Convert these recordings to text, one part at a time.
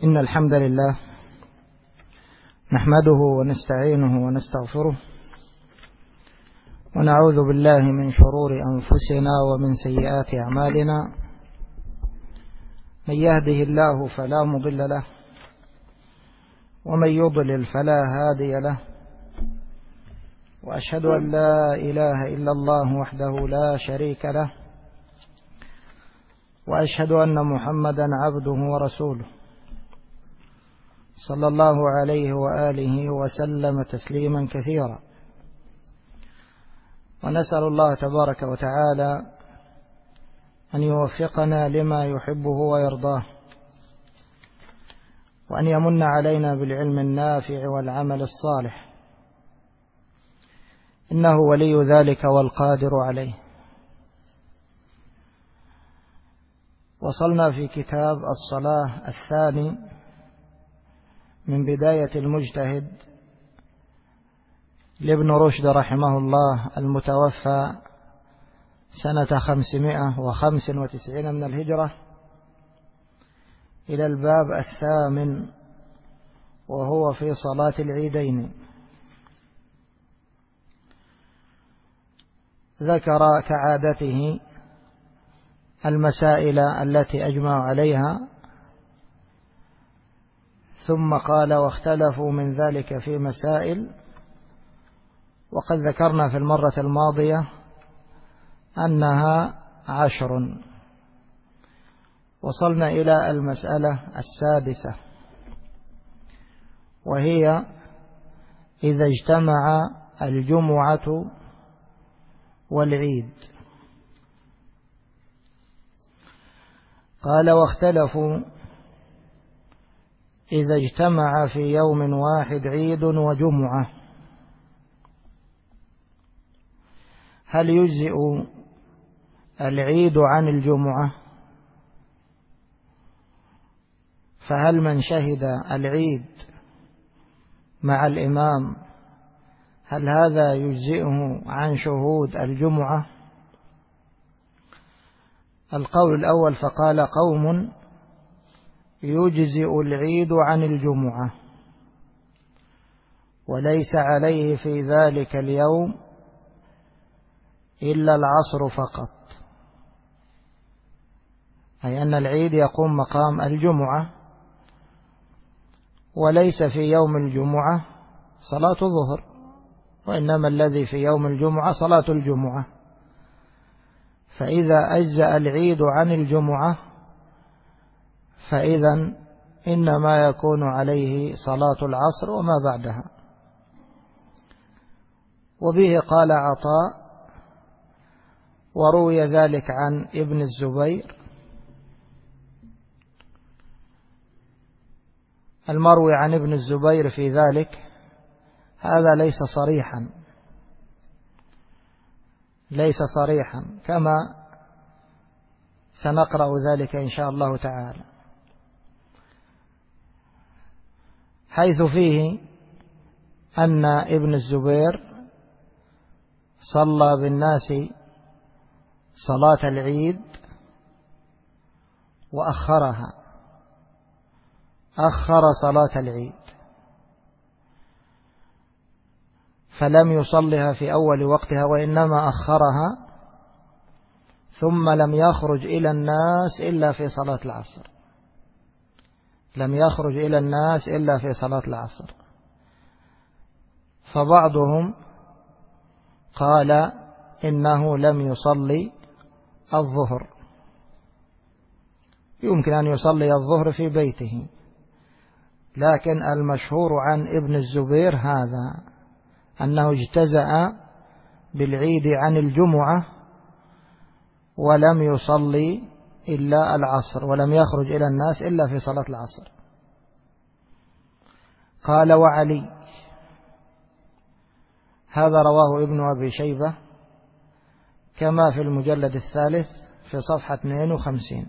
إن الحمد لله نحمده ونستعينه ونستغفره ونعوذ بالله من شرور أنفسنا ومن سيئات أعمالنا. من يهده الله فلا مضل له ومن يضلل فلا هادي له، وأشهد أن لا إله إلا الله وحده لا شريك له، وأشهد أن محمدا عبده ورسوله صلى الله عليه وآله وسلم تسليما كثيرا. ونسأل الله تبارك وتعالى أن يوفقنا لما يحبه ويرضاه، وأن يمن علينا بالعلم النافع والعمل الصالح، إنه ولي ذلك والقادر عليه. وصلنا في كتاب الصلاة الثاني من بداية المجتهد لابن رشد رحمه الله المتوفى سنة 595 من الهجرة، إلى الباب الثامن وهو في صلاة العيدين. ذكر كعادته المسائل التي أجمع عليها، ثم قال: واختلفوا من ذلك في مسائل. وقد ذكرنا في المرة الماضية أنها 10. وصلنا إلى المسألة 6، وهي إذا اجتمع الجمعة والعيد. قال: واختلفوا إذا اجتمع في يوم واحد عيد وجمعة، هل يجزئ العيد عن الجمعة؟ فهل من شهد العيد مع الإمام هل هذا يجزئه عن شهود الجمعة؟ القول الأول: فقال قوم: يجزئ العيد عن الجمعة، وليس عليه في ذلك اليوم إلا العصر فقط، أي أن العيد يقوم مقام الجمعة، وليس في يوم الجمعة صلاة الظهر، وإنما الذي في يوم الجمعة صلاة الجمعة. فإذا أجزأ العيد عن الجمعة فإذا إنما يكون عليه صلاة العصر وما بعدها. وبه قال عطاء، وروي ذلك عن ابن الزبير. المروي عن ابن الزبير في ذلك هذا ليس صريحا كما سنقرأ ذلك إن شاء الله تعالى، حيث فيه أن ابن الزبير صلى بالناس صلاة العيد وأخرها، أخر صلاة العيد، فلم يصلها في أول وقتها وإنما أخرها، ثم لم يخرج إلى الناس إلا في صلاة العصر، لم يخرج إلى الناس إلا في صلاة العصر. فبعضهم قال إنه لم يصلي الظهر، يمكن أن يصلي الظهر في بيته، لكن المشهور عن ابن الزبير هذا أنه اجتزأ بالعيد عن الجمعة ولم يصلي إلا العصر، ولم يخرج إلى الناس إلا في صلاة العصر. قال: وعلي، هذا رواه ابن أبي شيبة كما في المجلد 3 في صفحة 52.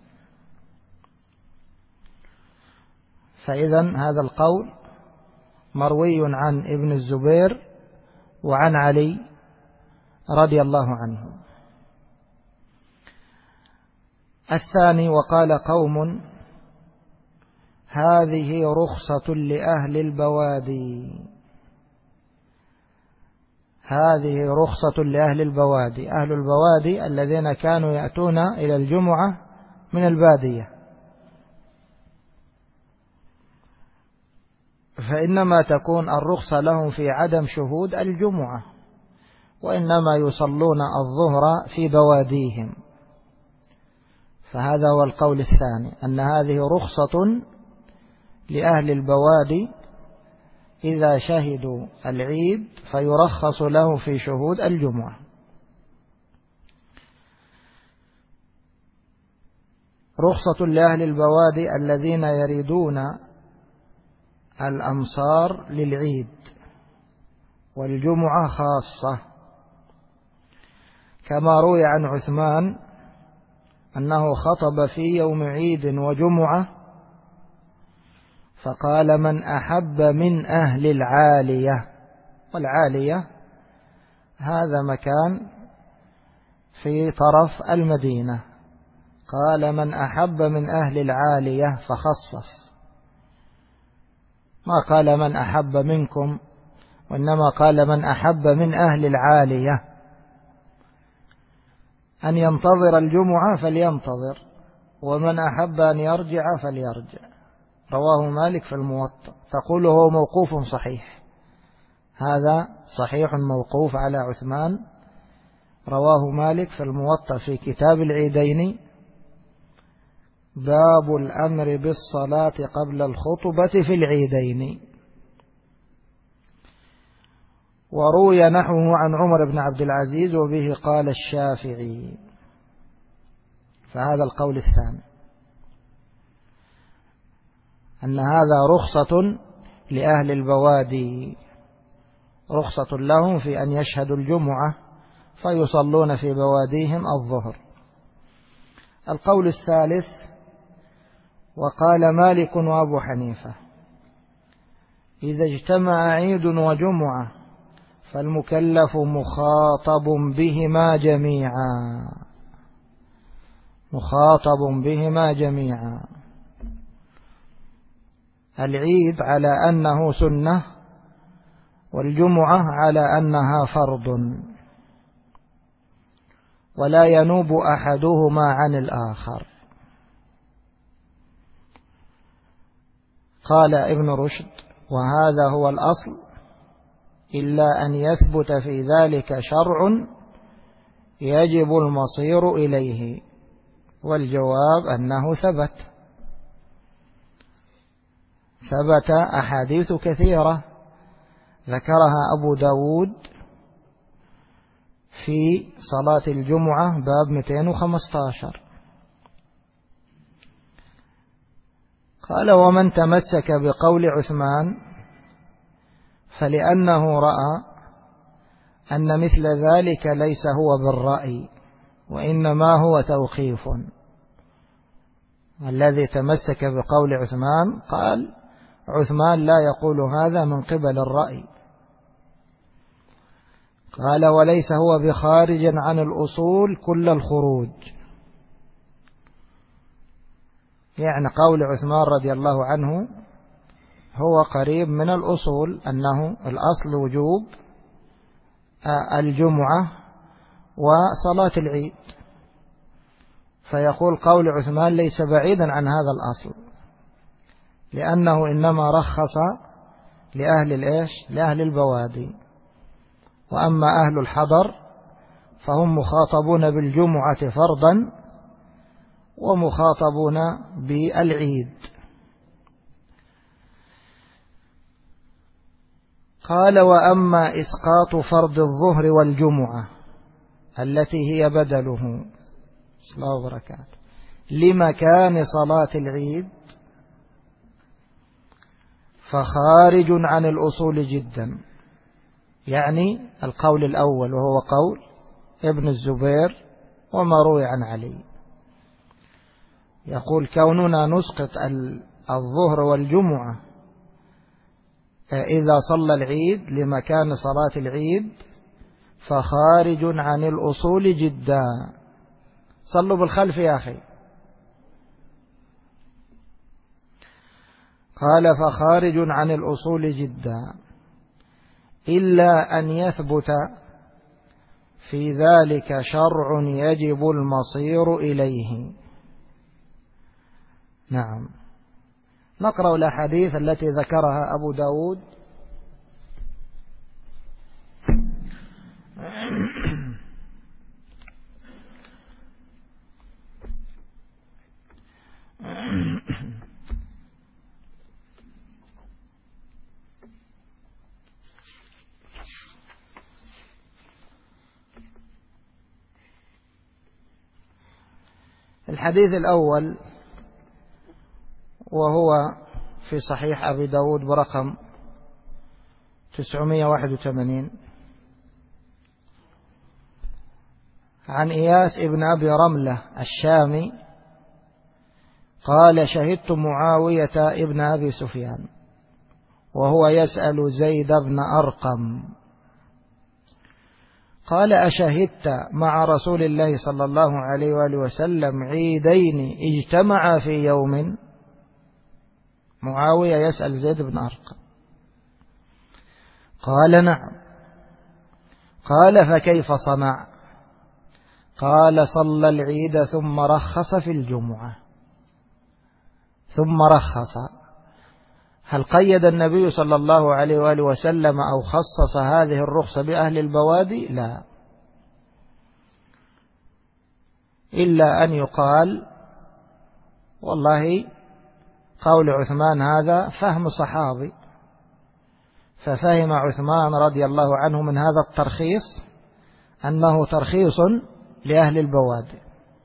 فإذا هذا القول مروي عن ابن الزبير وعن علي رضي الله عنه. الثاني: وقال قوم: هذه رخصة لأهل البوادي، هذه رخصة لأهل البوادي. أهل البوادي الذين كانوا يأتون إلى الجمعة من البادية، فإنما تكون الرخصة لهم في عدم شهود الجمعة، وإنما يصلون الظهر في بواديهم. فهذا هو القول الثاني، أن هذه رخصة لأهل البوادي إذا شهدوا العيد فيرخص له في شهود الجمعة. رخصة لأهل البوادي الذين يريدون الأمصار للعيد والجمعة خاصة، كما روي عن عثمان أنه خطب في يوم عيد وجمعة فقال: من أحب من أهل العالية، والعالية هذا مكان في طرف المدينة، قال: من أحب من أهل العالية، فخصص، ما قال من أحب منكم، وإنما قال من أحب من أهل العالية. أن ينتظر الجمعة فلينتظر، ومن أحب أن يرجع فليرجع. رواه مالك في الموطأ. تقول هو موقوف صحيح، هذا صحيح موقوف على عثمان، رواه مالك في الموطأ في كتاب العيدين، باب الأمر بالصلاة قبل الخطبة في العيدين. وروي نحوه عن عمر بن عبد العزيز، وبه قال الشافعي. فهذا القول الثاني، أن هذا رخصة لأهل البوادي، رخصة لهم في أن يشهدوا الجمعة فيصلون في بواديهم الظهر. القول الثالث، وقال مالك وأبو حنيفة: إذا اجتمع عيد وجمعة فالمكلف مخاطب بهما جميعا، مخاطب بهما جميعا. العيد على أنه سنة، والجمعة على أنها فرض، ولا ينوب أحدهما عن الآخر. قال ابن رشد: وهذا هو الأصل، إلا أن يثبت في ذلك شرع يجب المصير إليه. والجواب أنه ثبت أحاديث كثيرة ذكرها أبو داود في صلاة الجمعة باب 215. قال: ومن تمسك بقول عثمان فلأنه رأى أن مثل ذلك ليس هو بالرأي، وإنما هو توقيف. الذي تمسك بقول عثمان قال: عثمان لا يقول هذا من قبل الرأي. قال: وليس هو بخارج عن الأصول كل الخروج. يعني قول عثمان رضي الله عنه هو قريب من الأصول، أنه الأصل وجوب الجمعة وصلاة العيد، فيقول قول عثمان ليس بعيدا عن هذا الأصل، لأنه إنما رخص لأهل البوادي. وأما أهل الحضر فهم مخاطبون بالجمعة فرضا ومخاطبون بالعيد. قال: وأما إسقاط فرض الظهر والجمعة التي هي بدله الله وبركاته لمكان صلاة العيد فخارج عن الأصول جدا. يعني القول الأول وهو قول ابن الزبير وما روي عن علي، يقول: كوننا نسقط الظهر والجمعة إذا صلى العيد لمكان صلاة العيد فخارج عن الأصول جدا. صلوا بالخلف يا أخي. قال فخارج عن الأصول جدا إلا أن يثبت في ذلك شرع يجب المصير إليه. نعم. نقرأ الأحاديث التي ذكرها أبو داود. الحديث الأول وهو في صحيح أبي داود برقم 981 عن إياس ابن أبي رملة الشامي قال شهدت معاوية ابن أبي سفيان وهو يسأل زيد بن أرقم قال أشهدت مع رسول الله صلى الله عليه وآله وسلم عيدين اجتمعا في يوم؟ معاوية يسأل زيد بن أرقم. قال نعم. قال فكيف صنع؟ قال صلى العيد ثم رخص في الجمعة. ثم رخص، هل قيد النبي صلى الله عليه وآله وسلم أو خصص هذه الرخصة بأهل البوادي؟ لا، إلا أن يقال والله قول عثمان هذا فهم صحابي، ففهم عثمان رضي الله عنه من هذا الترخيص أنه ترخيص لأهل البوادي،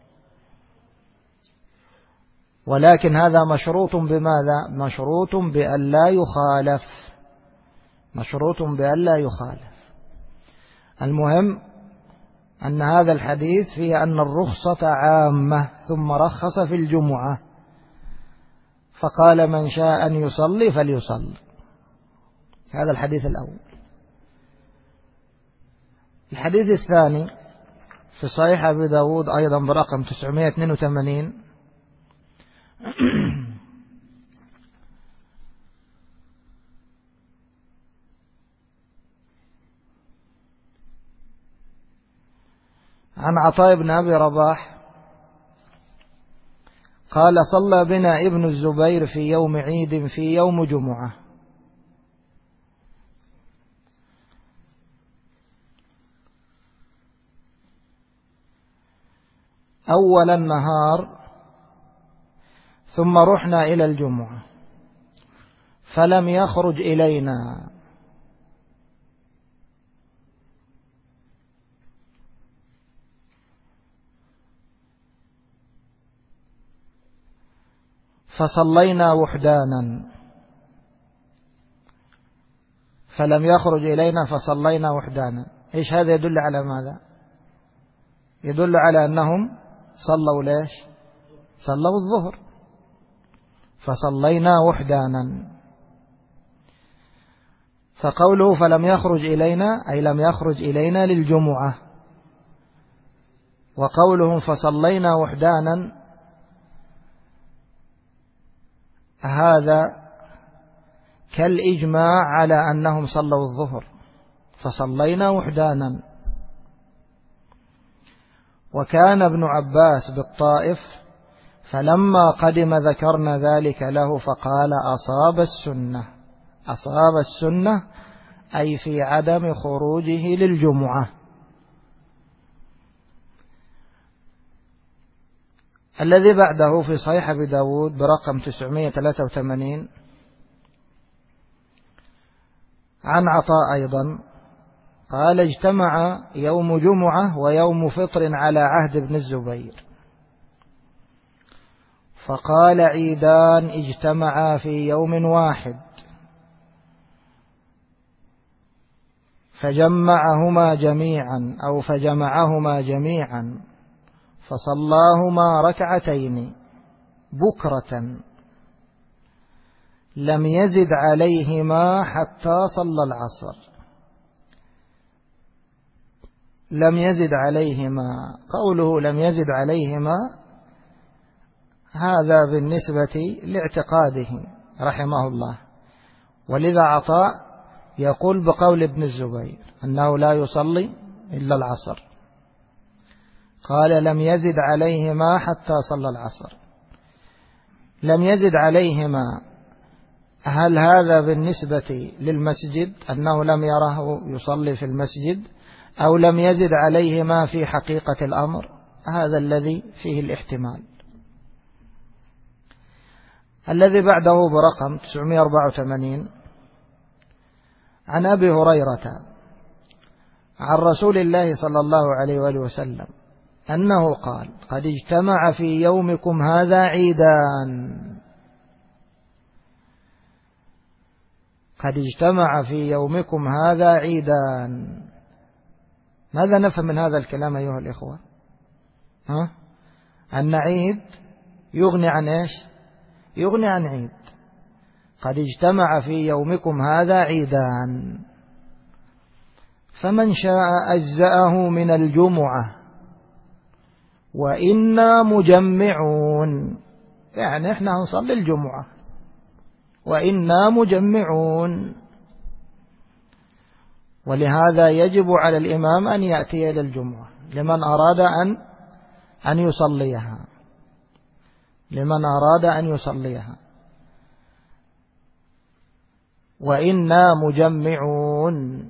ولكن هذا مشروط بماذا؟ مشروط بأن لا يخالف، مشروط بأن لا يخالف. المهم أن هذا الحديث فيه أن الرخصة عامة ثم رخص في الجمعة، فقال من شاء أن يصلي فليصلي. هذا الحديث الأول. الحديث الثاني في صحيح أبي داود أيضا برقم 982 عن عطاء بن أبي رباح قال صلى بنا ابن الزبير في يوم عيد في يوم جمعة، أول النهار، ثم رحنا إلى الجمعة فلم يخرج إلينا، فصلينا وحدانا. فلم يخرج إلينا فصلينا وحدانا، إيش هذا يدل على ماذا؟ يدل على أنهم صلوا ليش؟ صلوا الظهر، فصلينا وحدانا. فقوله فلم يخرج إلينا أي لم يخرج إلينا للجمعة، وقولهم فصلينا وحدانا هذا كالإجماع على أنهم صلوا الظهر، فصلينا وحدانا. وكان ابن عباس بالطائف فلما قدم ذكرنا ذلك له فقال أصاب السنة، أصاب السنة أي في عدم خروجه للجمعة. الذي بعده في صحيح أبي داود برقم 983 عن عطاء أيضا قال اجتمع يوم جمعة ويوم فطر على عهد ابن الزبير، فقال عيدان اجتمعا في يوم واحد، فجمعهما جميعا أو فجمعهما جميعا فصلاهما ركعتين بكرة لم يزد عليهما حتى صلى العصر. لم يزد عليهما، قوله لم يزد عليهما هذا بالنسبة لاعتقاده، رحمه الله. ولذا عطاء يقول بقول ابن الزبير أنه لا يصلي إلا العصر، قال لم يزد عليهما حتى صلى العصر. لم يزد عليهما، هل هذا بالنسبة للمسجد أنه لم يره يصلي في المسجد، أو لم يزد عليهما في حقيقة الأمر؟ هذا الذي فيه الاحتمال. الذي بعده برقم 984 عن أبي هريرة عن رسول الله صلى الله عليه وآله وسلم أنه قال: قد اجتمع في يومكم هذا عيدان. قد اجتمع في يومكم هذا عيدان. ماذا نفهم من هذا الكلام أيها الإخوة؟ أن عيد يغني عن إيش؟ يغني عن عيد. قد اجتمع في يومكم هذا عيدان، فمن شاء أجزأه من الجمعة وإنا مجمعون، يعني إحنا هنصلي الجمعة وإنا مجمعون. ولهذا يجب على الإمام أن يأتي إلى الجمعة لمن أراد أن يصليها، لمن أراد أن يصليها. وإنا مجمعون.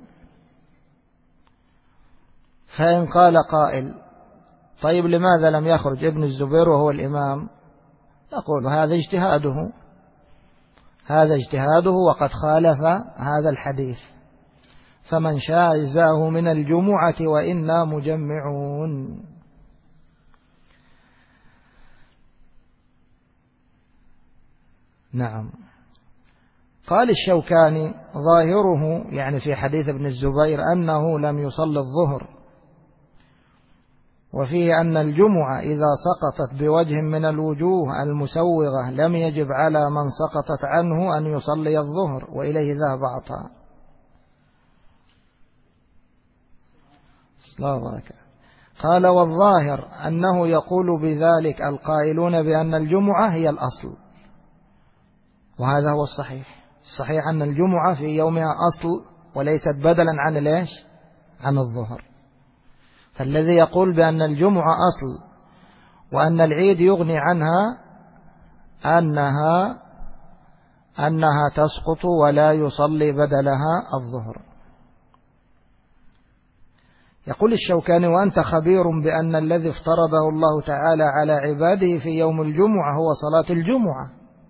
فإن قال قائل: طيب لماذا لم يخرج ابن الزبير وهو الإمام؟ نقول هذا اجتهاده، هذا اجتهاده وقد خالف هذا الحديث. فمن شاء أجزاه من الجمعة وإنا مجمعون. نعم. قال الشوكاني: ظاهره يعني في حديث ابن الزبير أنه لم يصلي الظهر، وفيه أن الجمعة إذا سقطت بوجه من الوجوه المسوغة لم يجب على من سقطت عنه أن يصلي الظهر، وإليه ذهب عطاء. قال: والظاهر أنه يقول بذلك القائلون بأن الجمعة هي الأصل، وهذا هو الصحيح. الصحيح أن الجمعة في يومها أصل وليست بدلا عن ليش؟ عن الظهر. فالذي يقول بأن الجمعة أصل وأن العيد يغني عنها أنها تسقط ولا يصلي بدلها الظهر. يقول الشوكاني: وأنت خبير بأن الذي افترضه الله تعالى على عباده في يوم الجمعة هو صلاة الجمعة،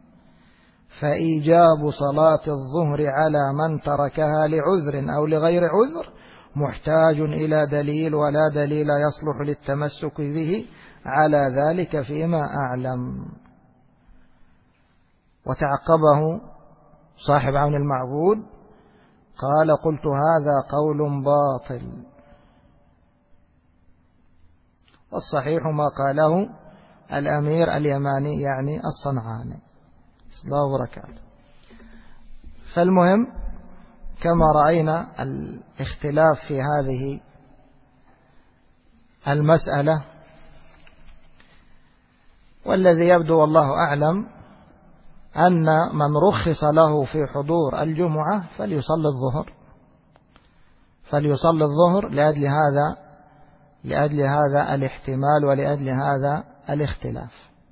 فإيجاب صلاة الظهر على من تركها لعذر أو لغير عذر محتاج إلى دليل، ولا دليل يصلح للتمسك به على ذلك فيما أعلم. وتعقبه صاحب عون المعبود قال: قلت هذا قول باطل، والصحيح ما قاله الأمير اليماني يعني الصنعاني الله وبركاته. فالمهم كما رأينا الاختلاف في هذه المسألة، والذي يبدو والله أعلم أن من رخص له في حضور الجمعة فليصلي الظهر لأجل هذا الاحتمال ولأجل هذا الاختلاف.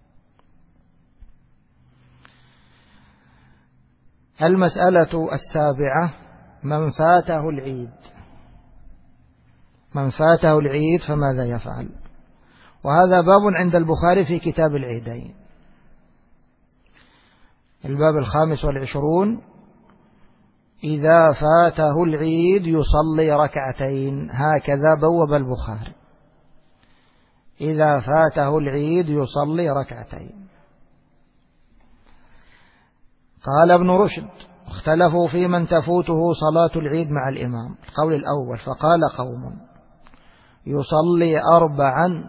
المسألة السابعة: من فاته العيد فماذا يفعل؟ وهذا باب عند البخاري في كتاب العيدين، الباب 25. إذا فاته العيد يصلي ركعتين، هكذا بوب البخاري: إذا فاته العيد يصلي ركعتين. قال ابن رشد: اختلفوا في من تفوته صلاة العيد مع الإمام. القول الأول: فقال قوم: يصلي 4،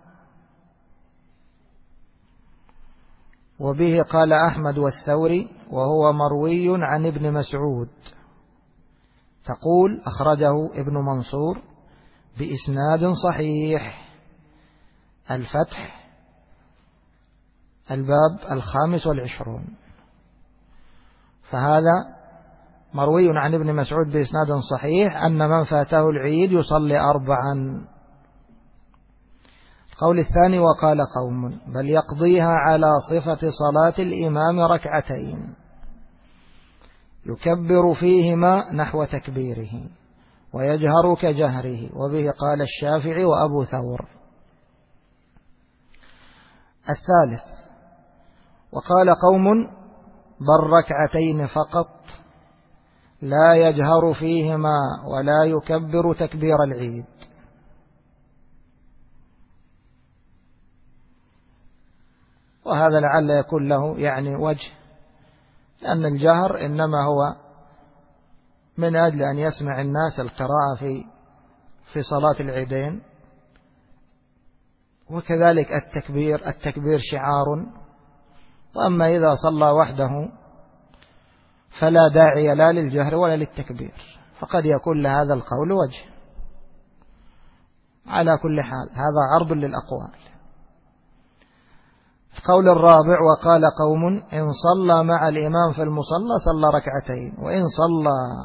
وبه قال أحمد والثوري، وهو مروي عن ابن مسعود. تقول أخرجه ابن منصور بإسناد صحيح. الفتح الباب 25. فهذا مروي عن ابن مسعود بإسناد صحيح أن من فاته العيد يصلي 4. القول الثاني: وقال قوم بل يقضيها على صفة صلاة الإمام 2 يكبر فيهما نحو تكبيره ويجهر كجهره، وبه قال الشافعي وأبو ثور. الثالث: وقال قوم بل 2 فقط لا يجهر فيهما ولا يكبر تكبير العيد. وهذا لعل يكون له يعني وجه، لأن الجهر إنما هو من أجل أن يسمع الناس القراءة في صلاة العيدين، وكذلك التكبير شعار. وأما إذا صلى وحده فلا داعي لا للجهر ولا للتكبير، فقد يكون لهذا القول وجه. على كل حال هذا عرض للأقوال. القول الرابع: وقال قوم إن صلى مع الإمام في المصلى صلى 2، وإن صلى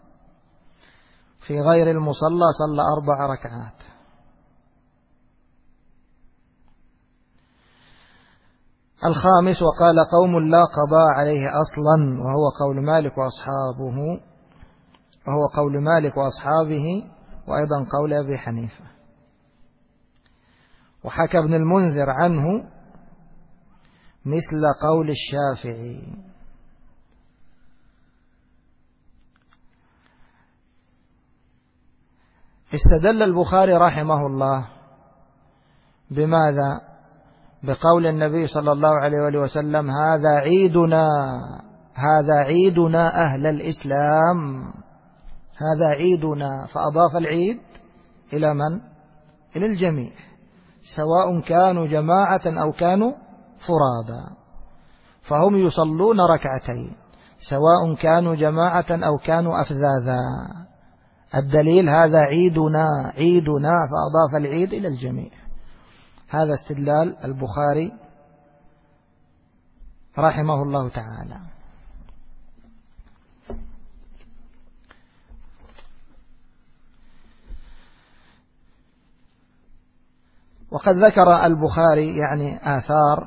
في غير المصلى صلى 4 ركعات. الخامس: وقال قوم لا قضاء عليه أصلا، وهو قول مالك وأصحابه وأيضا قول أبي حنيفة. وحكى ابن المنذر عنه مثل قول الشافعي. استدل البخاري رحمه الله بماذا؟ بقول النبي صلى الله عليه وآله وسلم: هذا عيدنا أهل الإسلام، هذا عيدنا. فأضاف العيد إلى من؟ إلى الجميع، سواء كانوا جماعة أو كانوا فرادا، فهم يصلون 2 سواء كانوا جماعة أو كانوا أفذاذا. الدليل: هذا عيدنا، فأضاف العيد إلى الجميع. هذا استدلال البخاري رحمه الله تعالى. وقد ذكر البخاري يعني آثار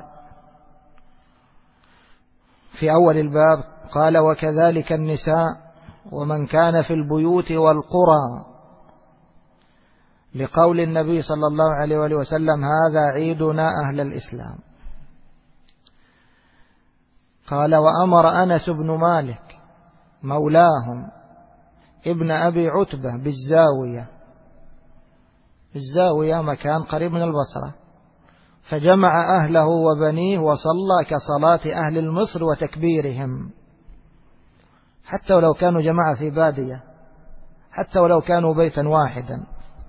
في أول الباب، قال: وكذلك النساء ومن كان في البيوت والقرى، لقول النبي صلى الله عليه وآله وسلم: هذا عيدنا أهل الإسلام. قال: وأمر أنس بن مالك مولاهم ابن أبي عتبة بالزاوية مكان قريب من البصرة، فجمع أهله وبنيه وصلى كصلاة أهل مصر وتكبيرهم، حتى ولو كانوا جماعة في بادية، حتى ولو كانوا بيتا واحدا،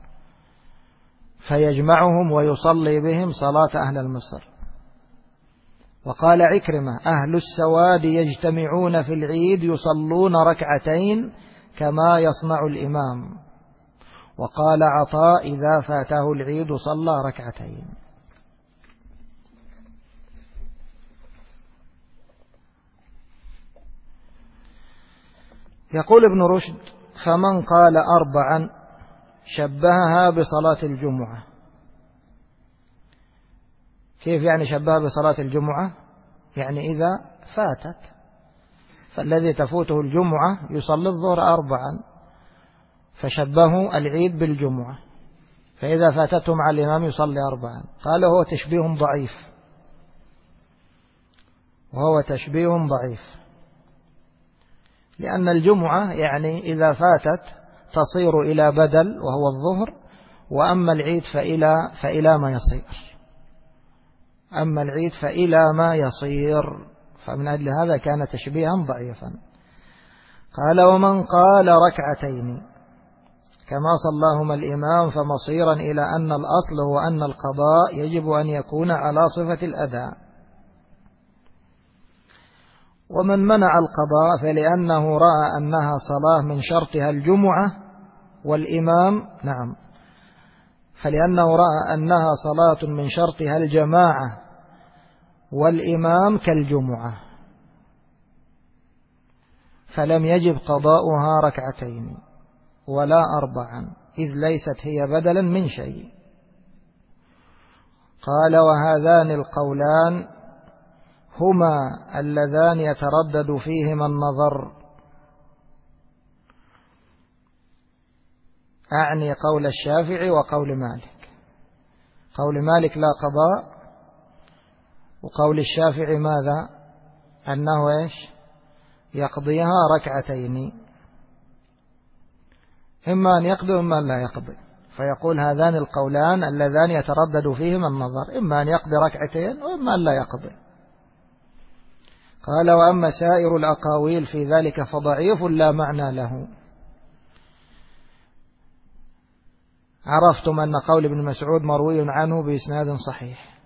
فيجمعهم ويصلي بهم صلاة أهل مصر. وقال عكرمة: أهل السواد يجتمعون في العيد يصلون 2 كما يصنع الإمام. وقال عطاء: إذا فاته العيد صلى 2. يقول ابن رشد: فمن قال 4 شبهها بصلاة الجمعة. كيف يعني شبهها بصلاة الجمعة؟ يعني إذا فاتت، فالذي تفوته الجمعة يصلي الظهر 4، فشبهوا العيد بالجمعة، فإذا فاتته مع الإمام يصلي 4. قال: هو تشبيه ضعيف، لأن الجمعة يعني إذا فاتت تصير إلى بدل وهو الظهر، وأما العيد فإلى ما يصير، فمن أجل هذا كان تشبيها ضعيفا. قال: ومن قال 2 كما صلاهما الإمام فمصيرا إلى أن الأصل هو أن القضاء يجب أن يكون على صفة الأداء. ومن منع القضاء فلأنه رأى أنها صلاة من شرطها الجمعة والإمام فلأنه رأى أنها صلاة من شرطها الجماعة والإمام كالجمعة. فلم يجب قضاؤها ركعتين ولا 4 إذ ليست هي بدلا من شيء. قال وهذان القولان هما اللذان يتردد فيهما النظر، أعني قول الشافعي وقول مالك. قول مالك لا قضاء، وقول الشافعي ماذا؟ أنه إيش؟ يقضيها ركعتين، إما أن يقضي وإما أن لا يقضي. فيقول هذان القولان اللذان يتردد فيهما النظر، إما أن يقضي ركعتين وإما أن لا يقضي. قال وأما سائر الأقاويل في ذلك فضعيف لا معنى له. عرفتم أن قول ابن مسعود مروي عنه بإسناد صحيح،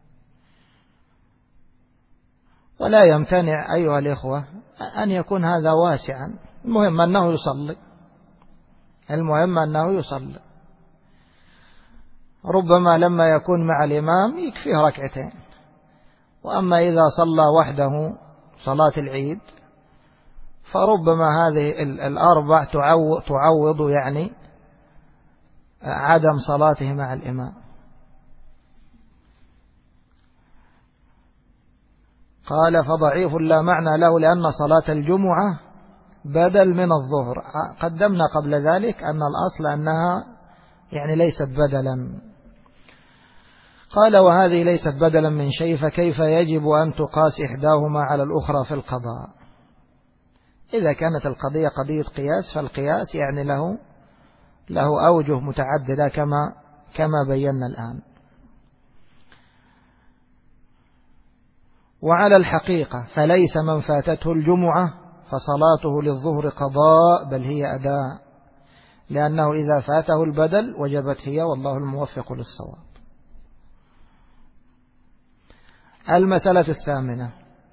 ولا يمتنع أيها الإخوة أن يكون هذا واسعا، المهم أنه يصلي، المهم أنه يصلي. ربما لما يكون مع الإمام يكفيه ركعتين، وأما إذا صلى وحده صلاة العيد فربما هذه 4 تعوض يعني عدم صلاته مع الإمام. قال فضعيف لا معنى له لأن صلاة الجمعة بدل من الظهر. قدمنا قبل ذلك أن الأصل أنها يعني ليست بدلا. قال وهذه ليست بدلا من شيء، فكيف يجب أن تقاس إحداهما على الأخرى في القضاء؟ إذا كانت القضية قضية قياس فالقياس يعني له أوجه متعددة كما بينا الآن. وعلى الحقيقة فليس من فاتته الجمعة فصلاته للظهر قضاء، بل هي أداء، لأنه إذا فاته البدل وجبت هي، والله الموفق للصواب. المسألة الثامنة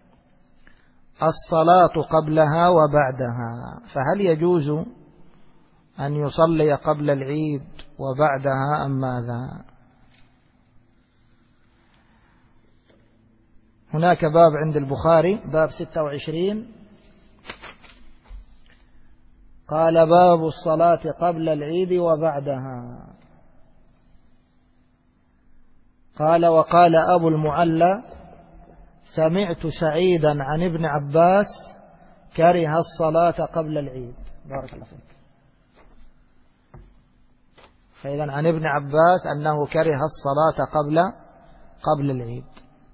الصلاة قبلها وبعدها، فهل يجوز أن يصلي قبل العيد وبعدها أم ماذا؟ هناك باب عند البخاري باب 26 قال باب الصلاة قبل العيد وبعدها. قال وقال أبو المعلى سمعت سعيدا عن ابن عباس كره الصلاة قبل العيد. بارك الله فيك. فإذا عن ابن عباس أنه كره الصلاة قبل العيد.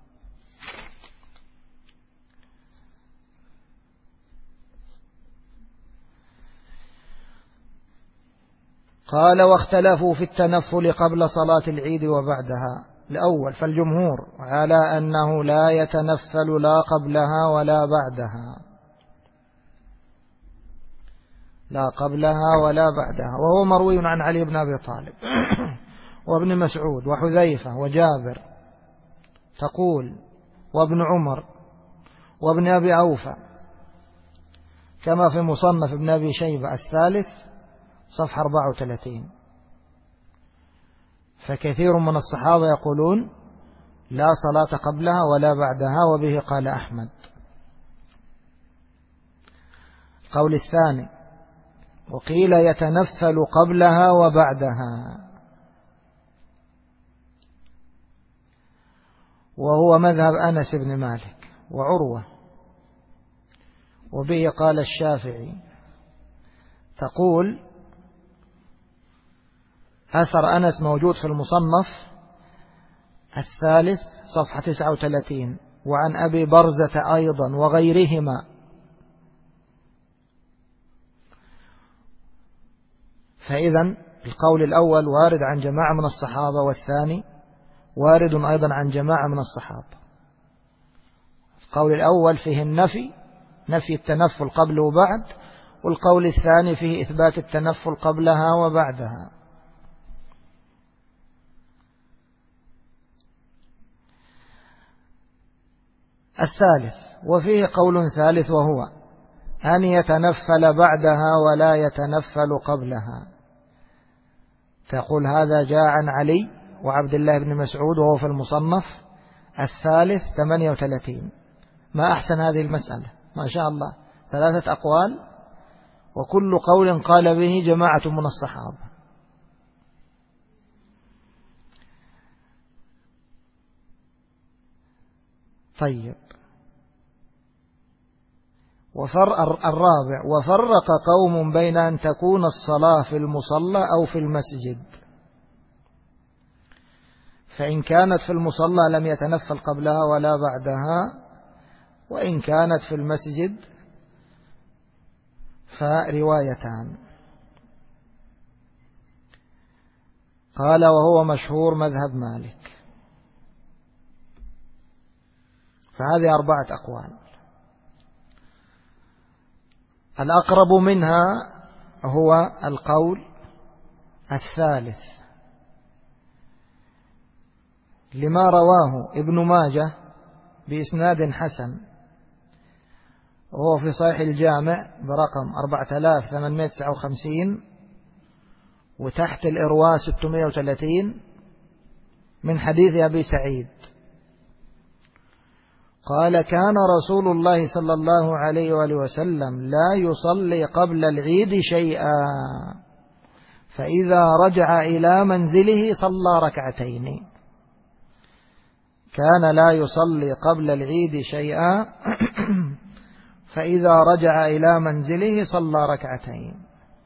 قال واختلفوا في التنفل قبل صلاة العيد وبعدها. الأول فالجمهور على أنه لا يتنفل لا قبلها ولا بعدها، لا قبلها ولا بعدها، وهو مروي عن علي بن أبي طالب وابن مسعود وحذيفة وجابر تقول وابن عمر وابن أبي أوفى، كما في مصنف ابن أبي شيبة الثالث صفحة 34. فكثير من الصحابة يقولون لا صلاة قبلها ولا بعدها، وبه قال أحمد. القول الثاني وقيل يتنفل قبلها وبعدها، وهو مذهب أنس بن مالك وعروة، وبه قال الشافعي. تقول أثر أنس موجود في المصنف الثالث صفحة 39، وعن أبي برزة أيضا وغيرهما. فإذا القول الأول وارد عن جماعة من الصحابة، والثاني وارد أيضا عن جماعة من الصحابة. القول الأول فيه نفي التنفل قبل وبعد، والقول الثاني فيه إثبات التنفل قبلها وبعدها. الثالث وفيه قول ثالث، وهو أن يتنفل بعدها ولا يتنفل قبلها. تقول هذا جاء عن علي وعبد الله بن مسعود، وهو في المصنف الثالث 38. ما أحسن هذه المسألة، ما شاء الله 3 أقوال، وكل قول قال به جماعة من الصحابة. طيب، الرابع: وفرق قوم بين أن تكون الصلاة في المصلى أو في المسجد، فإن كانت في المصلى لم يتنفل قبلها ولا بعدها، وإن كانت في المسجد فروايتان. قال: وهو مشهور مذهب مالك. فهذه 4 أقوال. الأقرب منها هو القول الثالث، لما رواه ابن ماجه بإسناد حسن، وهو في صحيح الجامع برقم 4859 وتحت الإرواء 630 من حديث أبي سعيد قال: كان رسول الله صلى الله عليه وآله وسلم لا يصلي قبل العيد شيئا، فإذا رجع إلى منزله صلى ركعتين. كان لا يصلي قبل العيد شيئا فإذا رجع إلى منزله صلى ركعتين.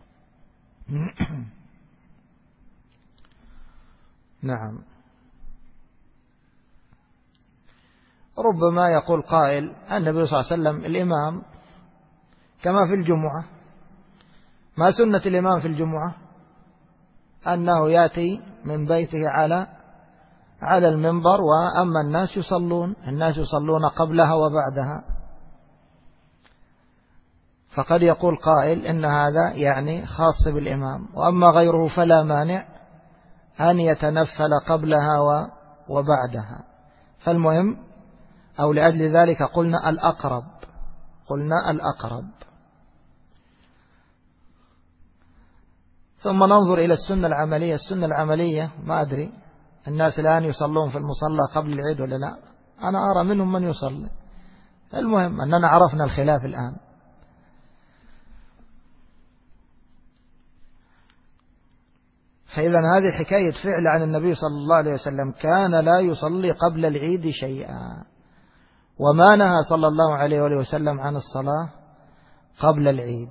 نعم. ربما يقول قائل: النبي صلى الله عليه وسلم الإمام كما في الجمعة، ما سنة الإمام في الجمعة أنه يأتي من بيته على المنبر، وأما الناس يصلون قبلها وبعدها. فقد يقول قائل إن هذا يعني خاص بالإمام، وأما غيره فلا مانع أن يتنفل قبلها وبعدها. فالمهم، أو لأجل ذلك قلنا الأقرب. ثم ننظر إلى السنة العملية. السنة العملية ما أدري الناس الآن يصلون في المصلى قبل العيد ولا لا، أنا أرى منهم من يصلي. المهم أننا عرفنا الخلاف الآن. فإذا هذه حكاية فعل عن النبي صلى الله عليه وسلم، كان لا يصلي قبل العيد شيئا، وما نهى صلى الله عليه وسلم عن الصلاة قبل العيد.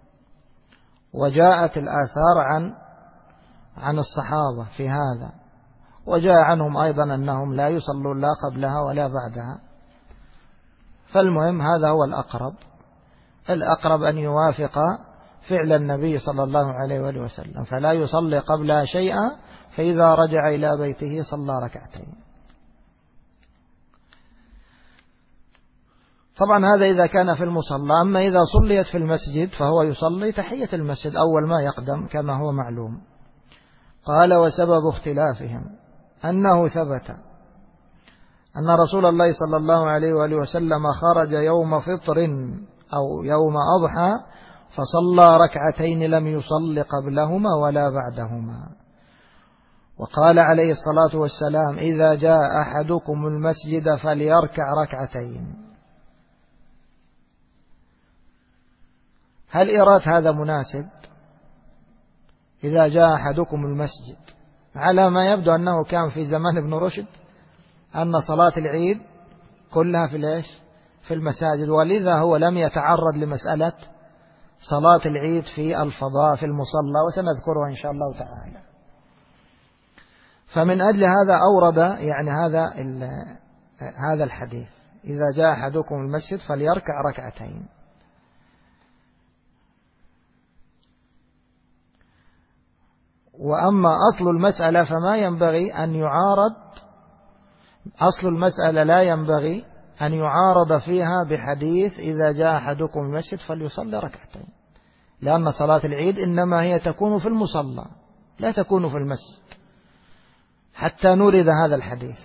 وجاءت الآثار عن الصحابة في هذا، وجاء عنهم أيضا أنهم لا يصلون لا قبلها ولا بعدها. فالمهم هذا هو الأقرب أن يوافق فعل النبي صلى الله عليه وسلم، فلا يصلي قبلها شيئا، فإذا رجع إلى بيته صلى ركعتين. طبعا هذا إذا كان في المصلى. أما إذا صليت في المسجد فهو يصلي تحية المسجد أول ما يقدم كما هو معلوم. قال: وسبب اختلافهم أنه ثبت أن رسول الله صلى الله عليه وآله وسلم خرج يوم فطر أو يوم أضحى فصلى ركعتين لم يصل قبلهما ولا بعدهما. وقال عليه الصلاة والسلام: إذا جاء أحدكم المسجد فليركع ركعتين. هل إيراد هذا مناسب؟ إذا جاء أحدكم المسجد، على ما يبدو أنه كان في زمان ابن رشد أن صلاة العيد كلها في المساجد، ولذا هو لم يتعرض لمسألة صلاة العيد في الفضاء في المصلى، وسنذكره إن شاء الله تعالى. فمن أجل هذا أورد يعني هذا الحديث: إذا جاء أحدكم المسجد فليركع ركعتين. وأما أصل المسألة فما ينبغي أن يعارض، أصل المسألة لا ينبغي أن يعارض فيها بحديث إذا جاء أحدكم المسجد فليصلي ركعتين، لأن صلاة العيد إنما هي تكون في المصلى لا تكون في المسجد، حتى نورد هذا الحديث.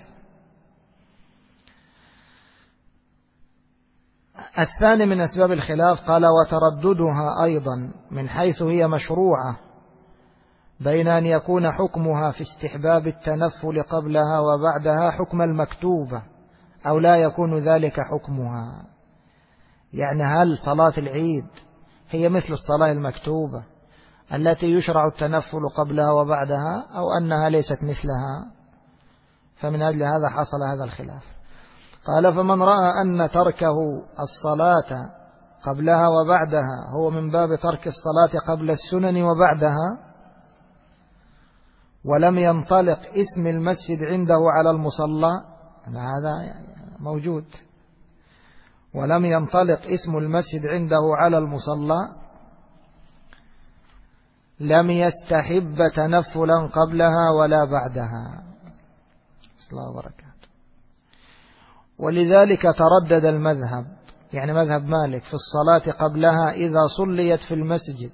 الثاني من أسباب الخلاف قال: وترددها أيضا من حيث هي مشروعة، بين أن يكون حكمها في استحباب التنفل قبلها وبعدها حكم المكتوبة، أو لا يكون ذلك حكمها. يعني هل صلاة العيد هي مثل الصلاة المكتوبة التي يشرع التنفل قبلها وبعدها، أو أنها ليست مثلها؟ فمن أجل هذا حصل هذا الخلاف. قال: فمن رأى أن تركه الصلاة قبلها وبعدها هو من باب ترك الصلاة قبل السنن وبعدها، ولم ينطلق اسم المسجد عنده على المصلى، هذا موجود، ولم ينطلق اسم المسجد عنده على المصلى، لم يستحب تنفلا قبلها ولا بعدها. الله وبركاته. ولذلك تردد المذهب، يعني مذهب مالك، في الصلاة قبلها إذا صليت في المسجد.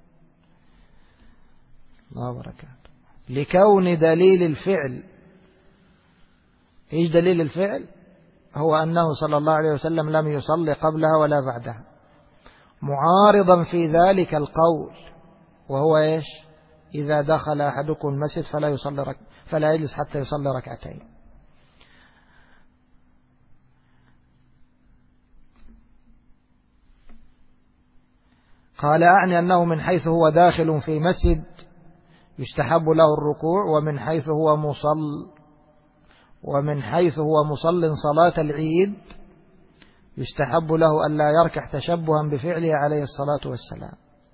الله وبركاته. لكون دليل الفعل، إيش دليل الفعل؟ هو أنه صلى الله عليه وسلم لم يصلي قبلها ولا بعدها، معارضا في ذلك القول، وهو إيش؟ إذا دخل أحدكم المسجد فلا يجلس حتى يصلي ركعتين. قال: أعني أنه من حيث هو داخل في مسجد يستحب له الركوع، ومن حيث هو مصل صلاة العيد يستحب له ألا يركع تشبها بفعله عليه الصلاة والسلام.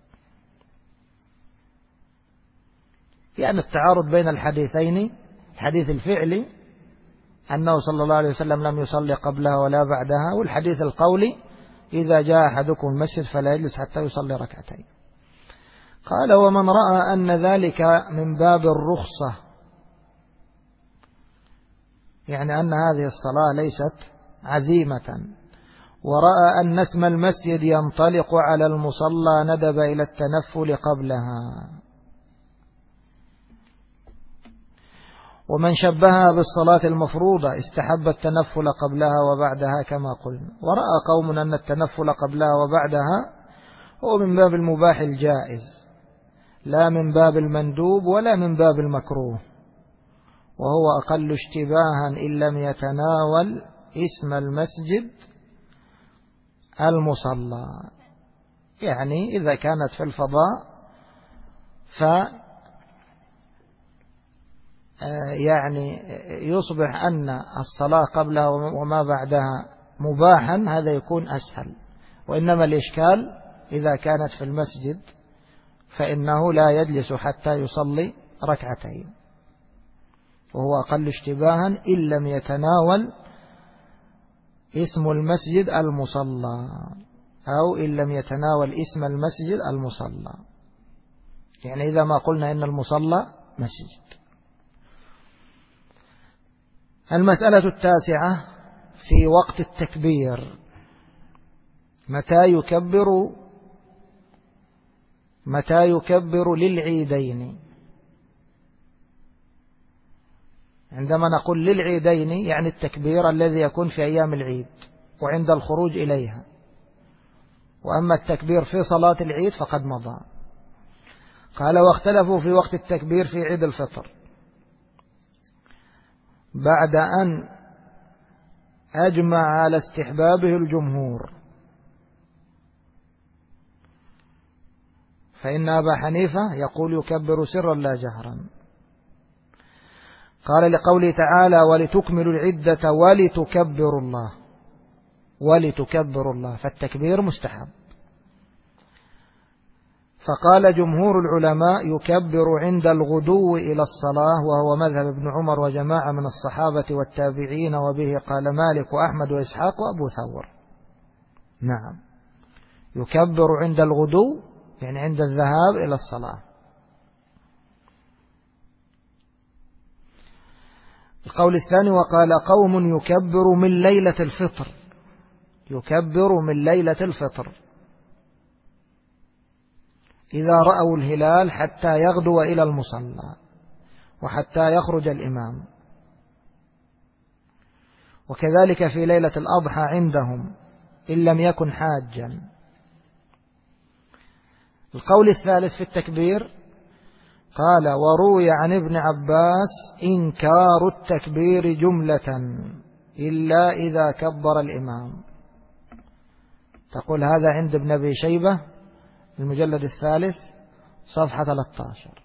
يعني التعارض بين الحديثين، الحديث الفعلي أنه صلى الله عليه وسلم لم يصلي قبلها ولا بعدها، والحديث القولي إذا جاء أحدكم المسجد فلا يجلس حتى يصلي ركعتين. قال: ومن رأى أن ذلك من باب الرخصة، يعني أن هذه الصلاة ليست عزيمة، ورأى أن اسم المسجد ينطلق على المصلى، ندب إلى التنفل قبلها. ومن شبهها بالصلاة المفروضة استحب التنفل قبلها وبعدها كما قلنا. ورأى قوم أن التنفل قبلها وبعدها هو من باب المباح الجائز، لا من باب المندوب ولا من باب المكروه، وهو أقل اشتباها إن لم يتناول اسم المسجد المصلى. يعني إذا كانت في الفضاء يعني يصبح أن الصلاة قبلها وما بعدها مباحا، هذا يكون أسهل. وإنما الإشكال إذا كانت في المسجد فإنه لا يجلس حتى يصلي ركعتين، وهو أقل اشتباها إن لم يتناول اسم المسجد المصلى، أو إن لم يتناول اسم المسجد المصلى، يعني إذا ما قلنا إن المصلى مسجد. المسألة 9 في وقت التكبير، متى يكبر للعيدين؟ عندما نقول للعيدين يعني التكبير الذي يكون في أيام العيد وعند الخروج إليها، وأما التكبير في صلاة العيد فقد مضى. قال: واختلفوا في وقت التكبير في عيد الفطر بعد أن أجمع على استحبابه الجمهور، فإن أبا حنيفة يقول يكبر سرا لا جهرا. قال: لقوله تعالى: ولتكملوا العدة ولتكبروا الله، فالتكبير مستحب. فقال جمهور العلماء: يكبر عند الغدو إلى الصلاة، وهو مذهب ابن عمر وجماعة من الصحابة والتابعين، وبه قال مالك وأحمد وإسحاق وأبو ثور. نعم، يكبر عند الغدو يعني عند الذهاب إلى الصلاة. القول الثاني: وقال قوم يكبر من ليلة الفطر إذا رأوا الهلال حتى يغدو إلى المصلى وحتى يخرج الإمام، وكذلك في ليلة الأضحى عندهم إن لم يكن حاجا. القول الثالث في التكبير قال: وروي عن ابن عباس إنكار التكبير جملة إلا إذا كبر الإمام. تقول هذا عند ابن أبي شيبة المجلد 3 صفحة 13.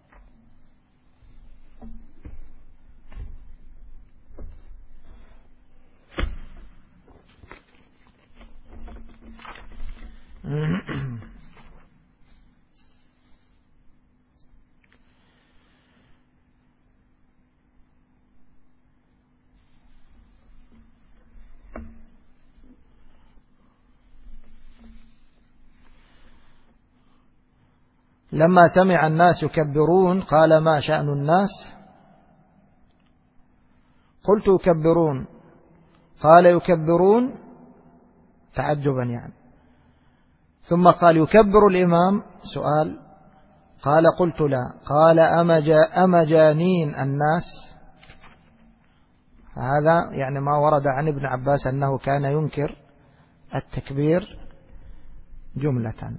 لما سمع الناس يكبرون قال ما شأن الناس؟ قلت يكبرون. قال يكبرون تعجبا يعني. ثم قال يكبر الإمام؟ سؤال. قال قلت لا. قال أمجانين الناس؟ هذا يعني ما ورد عن ابن عباس أنه كان ينكر التكبير جملة.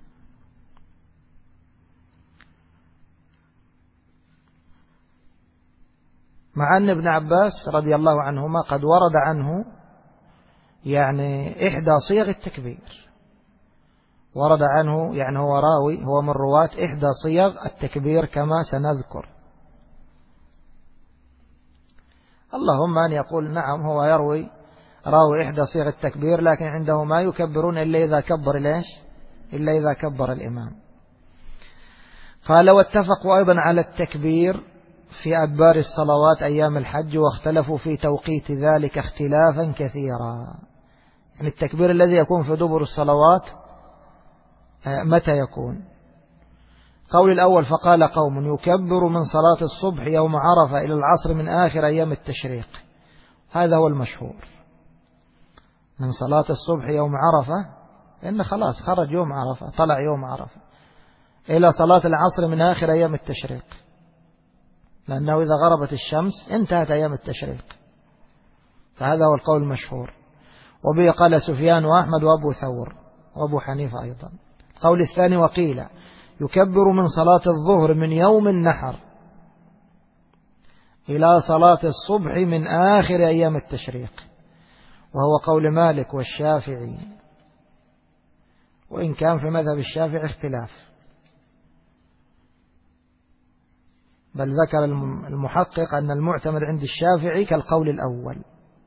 مع أن ابن عباس رضي الله عنهما قد ورد عنه يعني إحدى صيغ التكبير، ورد عنه يعني هو راوي، هو من رواة إحدى صيغ التكبير كما سنذكر. اللهم أن يقول نعم هو يروي راوي إحدى صيغ التكبير، لكن عنده ما يكبرون إلا إذا كبر ليش؟ إلا إذا كبر الإمام. قال واتفقوا أيضا على التكبير في أدبار الصلوات أيام الحج، واختلفوا في توقيت ذلك اختلافا كثيرا. يعني التكبير الذي يكون في دبر الصلوات متى يكون؟ قول الأول فقال قوم يكبر من صلاة الصبح يوم عرفة إلى العصر من آخر أيام التشريق، هذا هو المشهور، من صلاة الصبح يوم عرفة لأن خلاص خرج يوم عرفة، طلع يوم عرفة، إلى صلاة العصر من آخر أيام التشريق، لأنه إذا غربت الشمس انتهت أيام التشريق، فهذا هو القول المشهور. وبه قال سفيان وأحمد وأبو ثور وأبو حنيفة أيضا. القول الثاني وقيل يكبر من صلاة الظهر من يوم النحر إلى صلاة الصبح من آخر أيام التشريق، وهو قول مالك والشافعي، وإن كان في مذهب الشافعي اختلاف، بل ذكر المحقق أن المعتمد عند الشافعي كالقول الأول.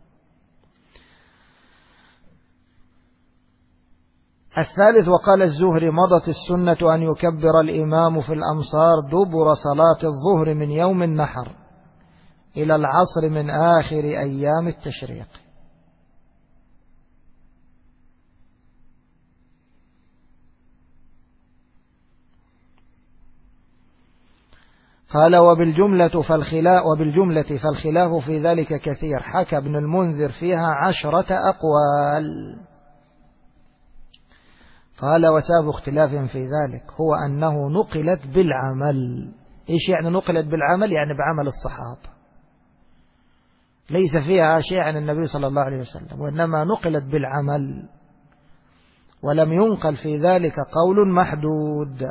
الثالث وقال الزهري مضت السنة أن يكبر الإمام في الأمصار دبر صلاة الظهر من يوم النحر إلى العصر من آخر أيام التشريق. قال وبالجملة فالخلاف في ذلك كثير، حكى ابن المنذر فيها 10 أقوال. قال وسبب اختلاف في ذلك هو أنه نقلت بالعمل. إيش يعني نقلت بالعمل؟ يعني بعمل الصحابة، ليس فيها شيء عن النبي صلى الله عليه وسلم، وإنما نقلت بالعمل، ولم ينقل في ذلك قول محدود.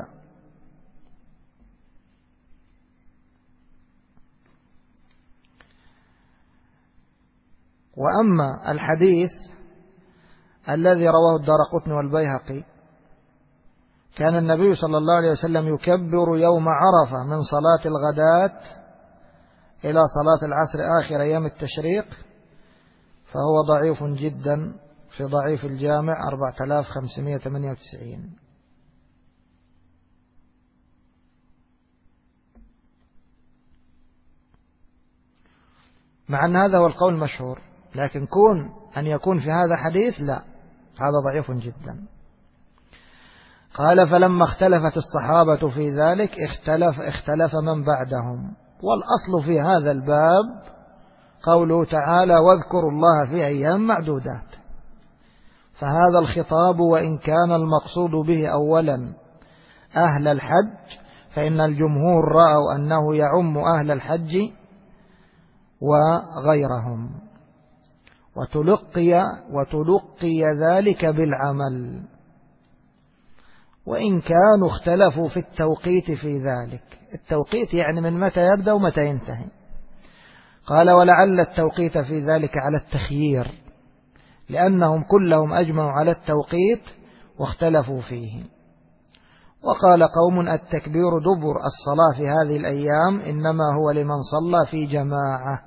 وأما الحديث الذي رواه الدارقطني والبيهقي كان النبي صلى الله عليه وسلم يكبر يوم عرفة من صلاة الغداة إلى صلاة العصر آخر أيام التشريق، فهو ضعيف جدا في ضعيف الجامع 4598. مع أن هذا هو القول المشهور، لكن كون أن يكون في هذا حديث لا، هذا ضعيف جدا. قال فلما اختلفت الصحابة في ذلك اختلف من بعدهم. والأصل في هذا الباب قوله تعالى واذكروا الله في أيام معدودات، فهذا الخطاب وإن كان المقصود به أولا أهل الحج، فإن الجمهور رأوا أنه يعم أهل الحج وغيرهم، وتلقي ذلك بالعمل، وإن كانوا اختلفوا في التوقيت في ذلك. التوقيت يعني من متى يبدأ ومتى ينتهي. قال ولعل التوقيت في ذلك على التخيير، لأنهم كلهم أجمعوا على التوقيت واختلفوا فيه. وقال قوم التكبير دبر الصلاة في هذه الأيام إنما هو لمن صلى في جماعة.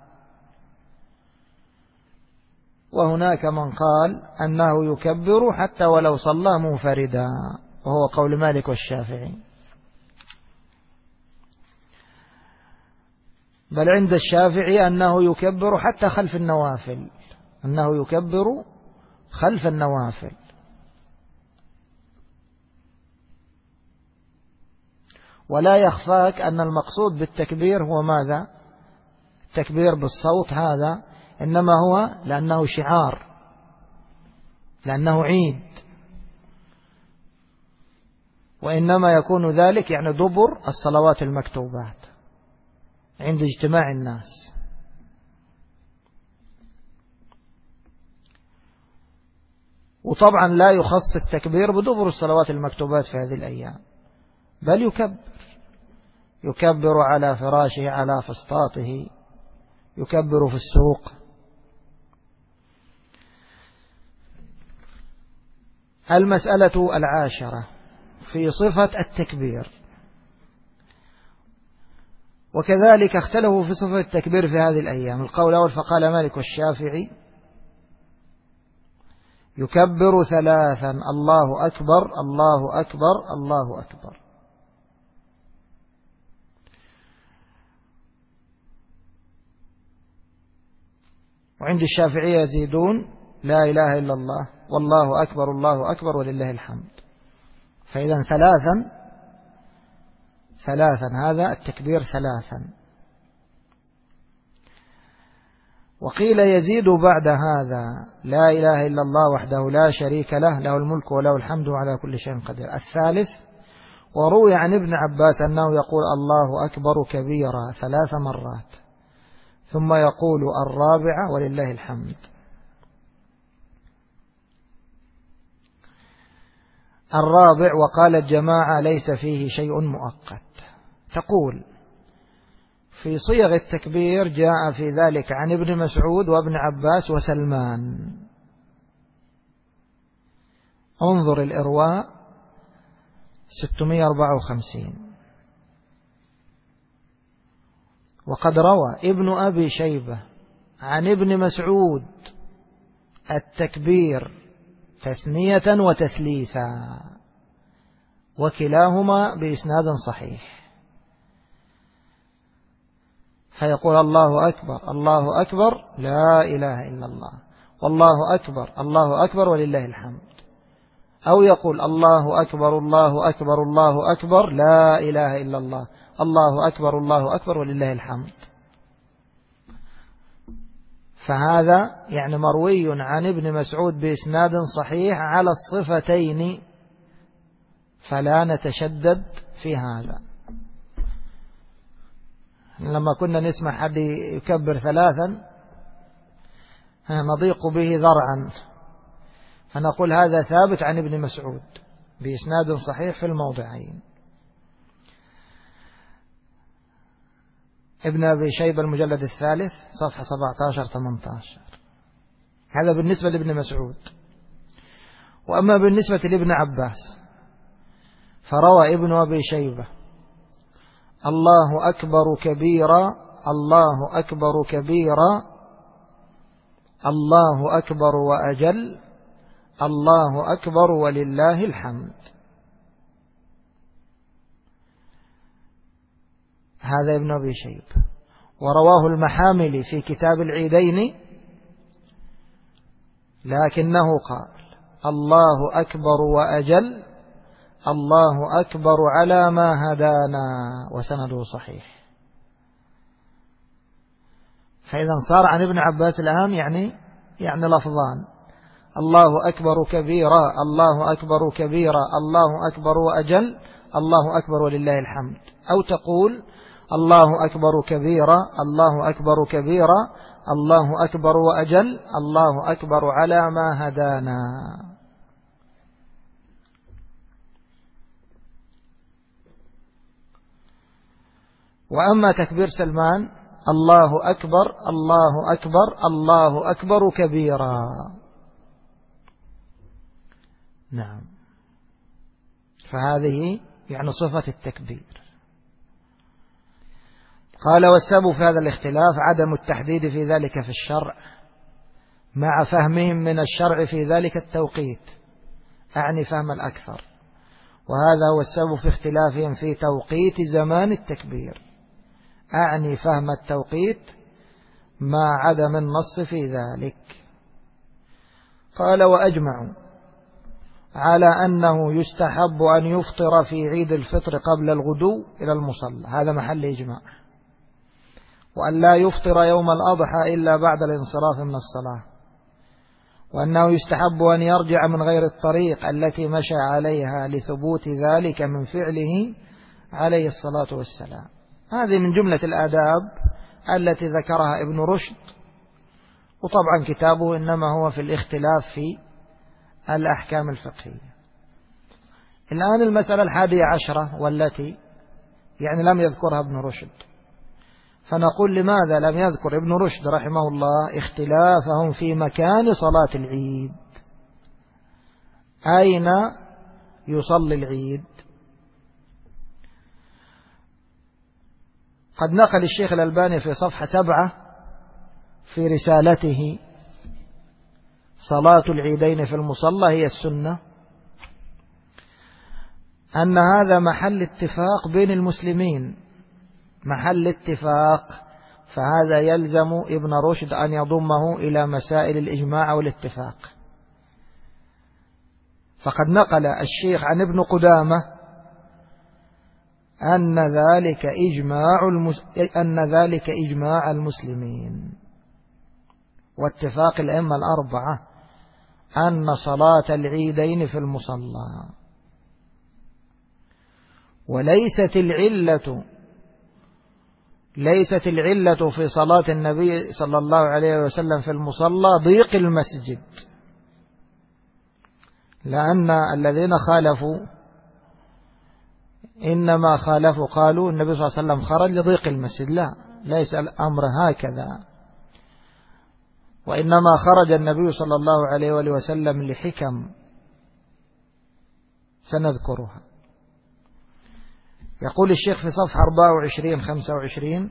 وهناك من قال أنه يكبر حتى ولو صلى منفردا، وهو قول مالك والشافعي. بل عند الشافعي أنه يكبر حتى خلف النوافل، أنه يكبر خلف النوافل. ولا يخفاك أن المقصود بالتكبير هو ماذا؟ التكبير بالصوت هذا إنما هو لأنه شعار، لأنه عيد، وإنما يكون ذلك يعني دبر الصلوات المكتوبات عند اجتماع الناس. وطبعا لا يخص التكبير بدبر الصلوات المكتوبات في هذه الأيام، بل يكبر على فراشه، على فسطاطه، يكبر في السوق. المسألة 10 في صفة التكبير. وكذلك اختلفوا في صفة التكبير في هذه الأيام. القول الأول فقال مالك والشافعي يكبر 3: الله أكبر الله أكبر الله أكبر. وعند الشافعية يزيدون: لا إله إلا الله والله أكبر الله أكبر ولله الحمد. فإذا ثلاثا هذا التكبير 3. وقيل يزيد بعد هذا: لا إله إلا الله وحده لا شريك له له الملك وله الحمد على كل شيء قدير. الثالث: وروي عن ابن عباس أنه يقول الله أكبر كبيرا 3 مرات، ثم يقول الرابعة ولله الحمد. الرابع: وقال الجماعة ليس فيه شيء مؤقت. تقول: في صيغ التكبير جاء في ذلك عن ابن مسعود وابن عباس وسلمان. انظر الإرواء 654. وقد روى ابن أبي شيبة عن ابن مسعود التكبير 2 وتثليثا، وكلاهما بإسناد صحيح. فيقول الله أكبر الله أكبر لا إله إلا الله، والله أكبر الله أكبر ولله الحمد. أو يقول الله أكبر الله أكبر الله أكبر لا إله إلا الله، الله أكبر الله أكبر ولله الحمد. فهذا يعني مروي عن ابن مسعود بإسناد صحيح على الصفتين، فلا نتشدد في هذا. لما كنا نسمع حد يكبر 3 نضيق به ذرعا، فنقول هذا ثابت عن ابن مسعود بإسناد صحيح في الموضعين. ابن أبي شيبة المجلد 3 صفحة 17-18. هذا بالنسبة لابن مسعود. وأما بالنسبة لابن عباس فروى ابن أبي شيبة الله أكبر كبيرا الله أكبر كبيرا الله أكبر وأجل الله أكبر ولله الحمد. هذا ابن أبي شيبة. ورواه المحاملي في كتاب العيدين، لكنه قال الله أكبر وأجل الله أكبر على ما هدانا، وسنده صحيح. فإذا صار عن ابن عباس الآن يعني لفظان: الله أكبر كبيرا الله أكبر كبيرا الله أكبر وأجل الله أكبر ولله الحمد. أو تقول الله أكبر كبيرا الله أكبر كبيرا الله أكبر وأجل الله أكبر على ما هدانا. وأما تكبير سلمان الله أكبر الله أكبر الله أكبر كبيرا، نعم. فهذه يعني صفة التكبير. قال والسبب في هذا الاختلاف عدم التحديد في ذلك في الشرع مع فهمهم من الشرع في ذلك التوقيت، أعني فهم الأكثر، وهذا هو السبب في اختلافهم في توقيت زمان التكبير، أعني فهم التوقيت مع عدم النص في ذلك. قال وأجمعوا على أنه يستحب أن يفطر في عيد الفطر قبل الغدو إلى المصلى، هذا محل إجماع، وأن لا يفطر يوم الأضحى إلا بعد الانصراف من الصلاة، وأنه يستحب أن يرجع من غير الطريق التي مشى عليها لثبوت ذلك من فعله عليه الصلاة والسلام. هذه من جملة الآداب التي ذكرها ابن رشد، وطبعا كتابه إنما هو في الاختلاف في الأحكام الفقهية. الآن المسألة 11 والتي يعني لم يذكرها ابن رشد، فنقول لماذا لم يذكر ابن رشد رحمه الله اختلافهم في مكان صلاة العيد، أين يصلي العيد؟ قد نقل الشيخ الألباني في صفحة 7 في رسالته صلاة العيدين في المصلى هي السنة، أن هذا محل اتفاق بين المسلمين، محل اتفاق، فهذا يلزم ابن رشد أن يضمه إلى مسائل الإجماع والاتفاق. فقد نقل الشيخ عن ابن قدامة أن ذلك إجماع المسلمين واتفاق الأئمة الأربعة أن صلاة العيدين في المصلى، وليست العلة في صلاة النبي صلى الله عليه وسلم في المصلى ضيق المسجد، لأن الذين خالفوا إنما خالفوا قالوا النبي صلى الله عليه وسلم خرج لضيق المسجد، لا، ليس الأمر هكذا، وإنما خرج النبي صلى الله عليه وسلم لحكم سنذكرها. يقول الشيخ في صفحة 24-25: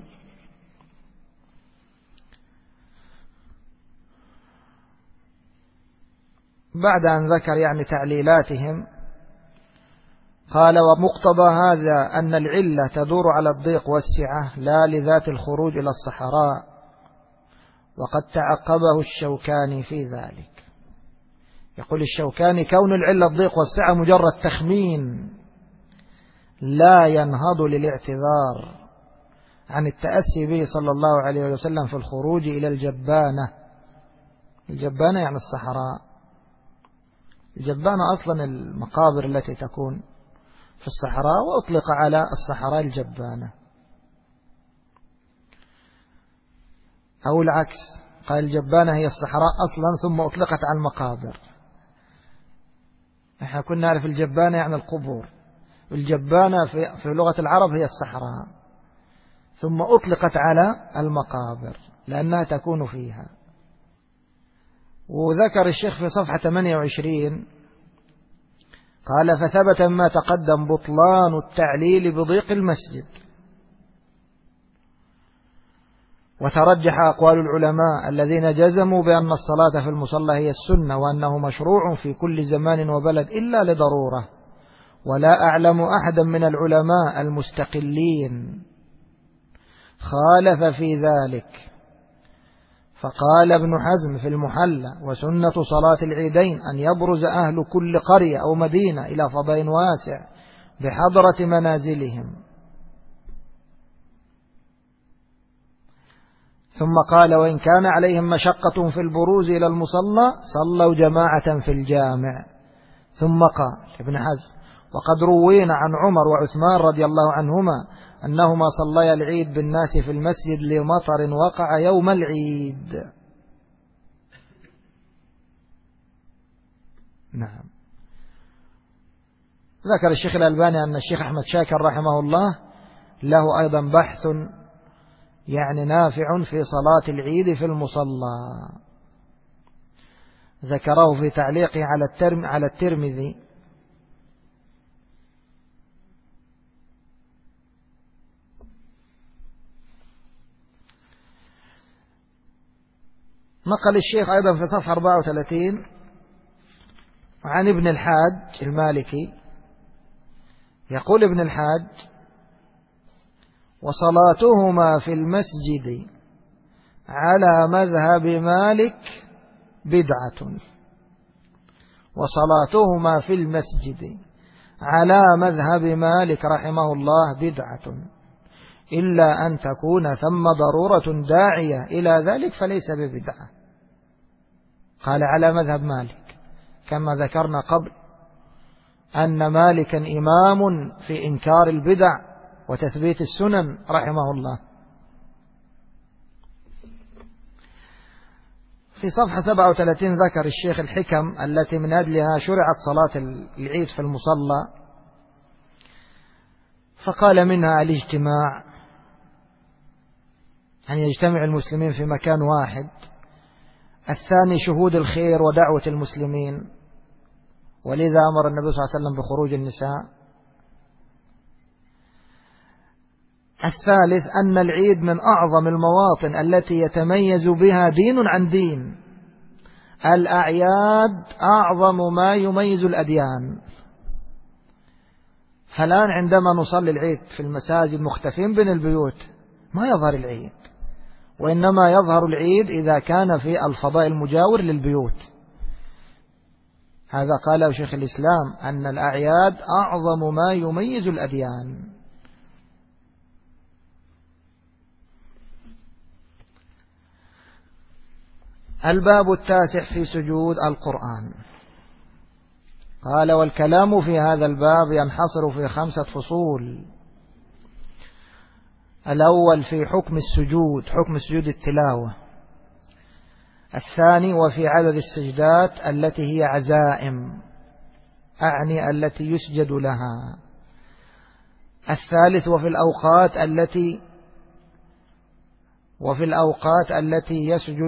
بعد أن ذكر يعني تعليلاتهم، قال ومقتضى هذا أن العلة تدور على الضيق والسعة لا لذات الخروج إلى الصحراء، وقد تعقبه الشوكاني في ذلك. يقول الشوكاني كون العلة الضيق والسعة مجرد تخمين لا ينهض للاعتذار عن التأسي به صلى الله عليه وسلم في الخروج إلى الجبانة. الجبانة يعني الصحراء، الجبانة أصلا المقابر التي تكون في الصحراء، وأطلق على الصحراء الجبانة، أو العكس، قال الجبانة هي الصحراء أصلا ثم أطلقت على المقابر. احنا كنا نعرف الجبانة يعني القبور، الجبانة في لغة العرب هي الصحراء، ثم أطلقت على المقابر لأنها تكون فيها. وذكر الشيخ في صفحة 28 قال فثبت ما تقدم بطلان التعليل بضيق المسجد، وترجح أقوال العلماء الذين جزموا بأن الصلاة في المصلى هي السنة، وأنه مشروع في كل زمان وبلد إلا لضرورة. ولا أعلم أحدا من العلماء المستقلين خالف في ذلك. فقال ابن حزم في المحلى وسنة صلاة العيدين أن يبرز أهل كل قرية أو مدينة إلى فضاء واسع بحضرة منازلهم. ثم قال وإن كان عليهم مشقة في البروز إلى المصلى صلوا جماعة في الجامع. ثم قال ابن حزم وقد روينا عن عمر وعثمان رضي الله عنهما أنهما صليا العيد بالناس في المسجد لمطر وقع يوم العيد. نعم. ذكر الشيخ الألباني أن الشيخ أحمد شاكر رحمه الله له أيضا بحث يعني نافع في صلاة العيد في المصلى. ذكره في تعليقه على الترمذي. نقل الشيخ أيضا في صفحة 34 عن ابن الحاج المالكي، يقول ابن الحاج: وصلاتهما في المسجد على مذهب مالك بدعة. وصلاتهما في المسجد على مذهب مالك رحمه الله بدعة، إلا أن تكون ثم ضرورة داعية إلى ذلك فليس ببدعة. قال على مذهب مالك، كما ذكرنا قبل أن مالكا إمام في إنكار البدع وتثبيت السنن رحمه الله. في صفحة 37 ذكر الشيخ الحكم التي من أجلها شرعت صلاة العيد في المصلى، فقال منها الاجتماع، أن يجتمع المسلمين في مكان واحد. الثاني شهود الخير ودعوة المسلمين، ولذا أمر النبي صلى الله عليه وسلم بخروج النساء. الثالث أن العيد من أعظم المواطن التي يتميز بها دين عن دين. الأعياد أعظم ما يميز الأديان. فالآن عندما نصلي العيد في المساجد مختفين بين البيوت ما يظهر العيد، وإنما يظهر العيد إذا كان في الفضاء المجاور للبيوت. هذا قاله شيخ الإسلام أن الأعياد أعظم ما يميز الأديان. الباب التاسع في سجود القرآن. قال: والكلام في هذا الباب ينحصر في 5 فصول. الأول في حكم السجود، حكم سجود التلاوة. الثاني وفي عدد السجدات التي هي عزائم، أعني التي يسجد لها. الثالث وفي الأوقات التي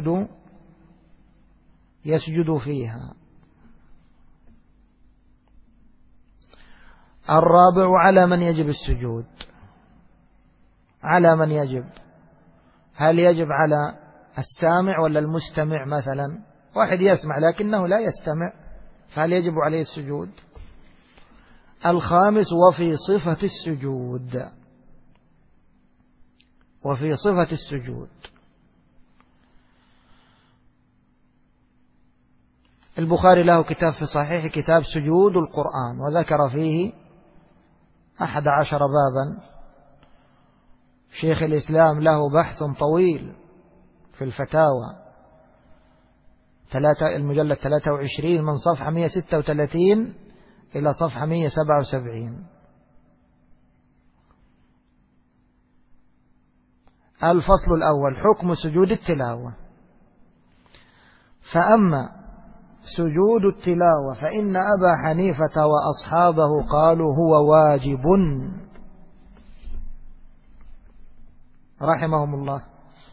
يسجد فيها. الرابع على من يجب السجود. على من يجب؟ هل يجب على السامع ولا المستمع؟ مثلا واحد يسمع لكنه لا يستمع، فهل يجب عليه السجود؟ الخامس وفي صفة السجود. وفي صفة السجود البخاري له كتاب في صحيح، كتاب سجود القرآن، وذكر فيه 11 بابا. شيخ الإسلام له بحث طويل في الفتاوى، المجلد 23 من صفحة 136 إلى صفحة 177. الفصل الأول حكم سجود التلاوة. فأما سجود التلاوة فإن أبا حنيفة وأصحابه قالوا هو واجب رحمهم الله.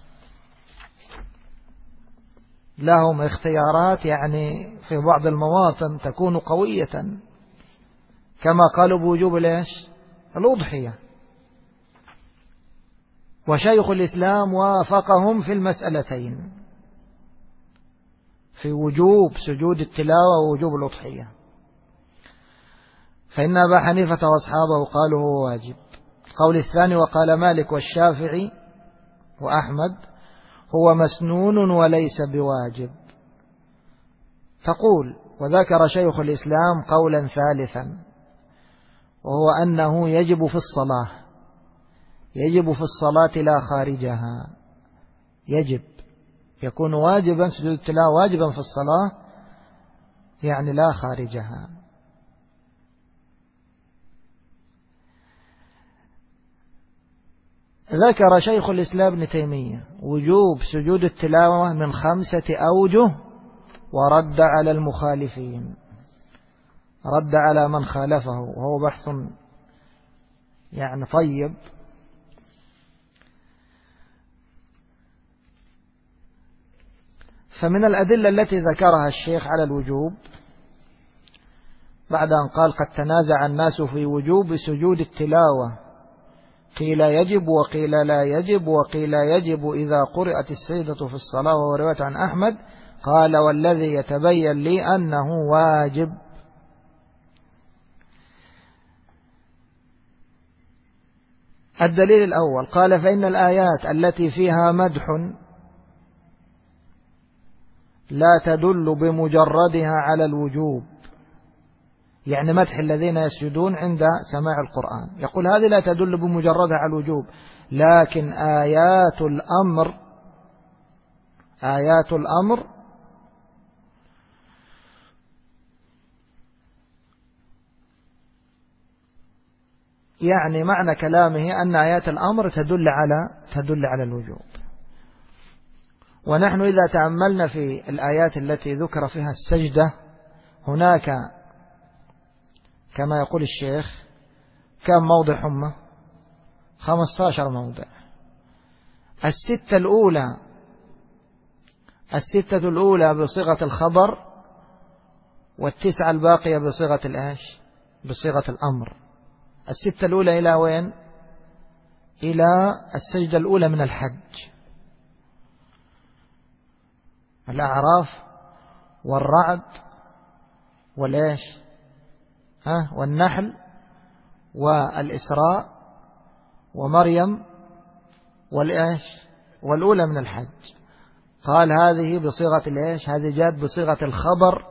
لهم اختيارات، يعني في بعض المواطن تكون قوية، كما قالوا بوجوب الأضحية. وشيخ الإسلام وافقهم في المسألتين، في وجوب سجود التلاوة ووجوب الأضحية. فإن أبا حنيفة وأصحابه قالوا هو واجب. القول الثاني وقال مالك والشافعي وأحمد هو مسنون وليس بواجب. تقول: وذكر شيخ الإسلام قولا ثالثا، وهو أنه يجب في الصلاة، يجب في الصلاة لا خارجها. يجب، يكون واجبا سجود التلاوة واجبا في الصلاة، يعني لا خارجها. ذكر شيخ الإسلام ابن تيمية وجوب سجود التلاوة من 5 أوجه، ورد على المخالفين، رد على من خالفه، وهو بحث يعني طيب. فمن الأدلة التي ذكرها الشيخ على الوجوب بعد أن قال قد تنازع الناس في وجوب سجود التلاوة، قيل يجب وقيل لا يجب وقيل يجب إذا قرأت السجدة في الصلاة، وهو رواية عن أحمد، قال والذي يتبين لي أنه واجب. الدليل الأول قال فإن الآيات التي فيها مدح لا تدل بمجردها على الوجوب، يعني مدح الذين يسجدون عند سماع القرآن، يقول هذه لا تدل بمجردها على الوجوب، لكن آيات الأمر يعني معنى كلامه أن آيات الأمر تدل على الوجوب. ونحن إذا تأملنا في الآيات التي ذكر فيها السجدة هناك كما يقول الشيخ كم موضع هم؟ 15 موضع. الستة الأولى بصيغة الخبر، والتسعة الباقية بصيغة الأمر. الستة الأولى إلى وين؟ إلى السجدة الأولى من الحج، الأعراف والرعد والنحل والإسراء ومريم والأولى من الحج. قال هذه بصيغة هذه جاءت بصيغة الخبر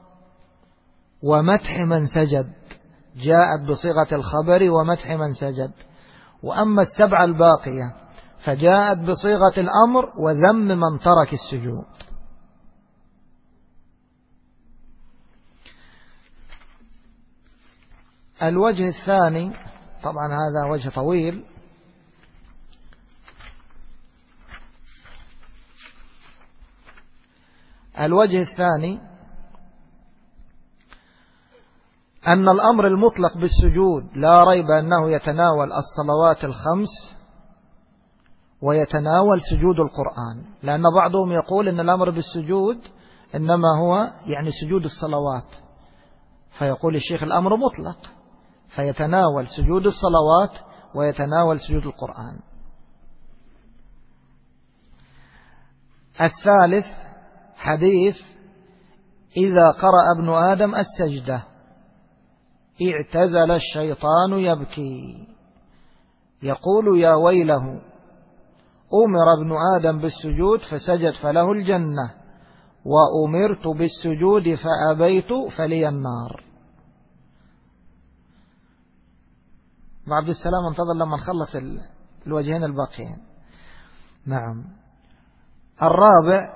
ومدح من سجد، جاءت بصيغة الخبر ومدح من سجد. وأما السبعة الباقية فجاءت بصيغة الأمر وذم من ترك السجود. الوجه الثاني، طبعا هذا وجه طويل، الوجه الثاني أن الأمر المطلق بالسجود لا ريب أنه يتناول الصلوات الخمس ويتناول سجود القرآن، لأن بعضهم يقول أن الأمر بالسجود إنما هو يعني سجود الصلوات، فيقول الشيخ الأمر مطلق فيتناول سجود الصلوات ويتناول سجود القرآن. الثالث حديث إذا قرأ ابن آدم السجدة اعتزل الشيطان يبكي، يقول يا ويله أمر ابن آدم بالسجود فسجد فله الجنة، وأمرت بالسجود فأبيت فلي النار. عبد السلام انتظر لما نخلص الوجهين الباقيين. نعم. الرابع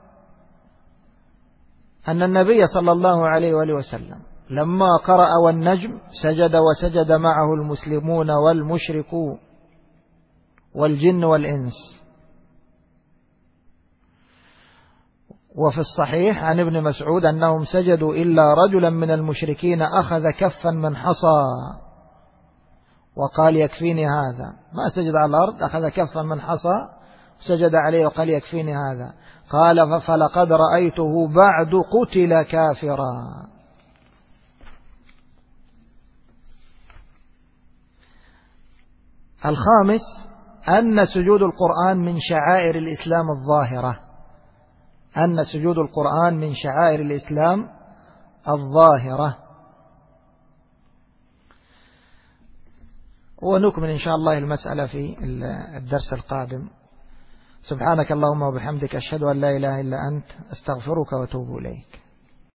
أن النبي صلى الله عليه وآله وسلم لما قرأ والنجم سجد، وسجد معه المسلمون والمشركون والجن والإنس. وفي الصحيح عن ابن مسعود أنهم سجدوا إلا رجلا من المشركين أخذ كفا من حصى وقال يكفيني هذا، ما سجد على الأرض، أخذ كفا من حصى سجد عليه وقال يكفيني هذا. قال فلقد رأيته بعد قتل كافرا. الخامس أن سجود القرآن من شعائر الإسلام الظاهرة، أن سجود القرآن من شعائر الإسلام الظاهرة. ونكمل إن شاء الله المسألة في الدرس القادم. سبحانك اللهم وبحمدك أشهد أن لا إله إلا أنت أستغفرك وأتوب إليك.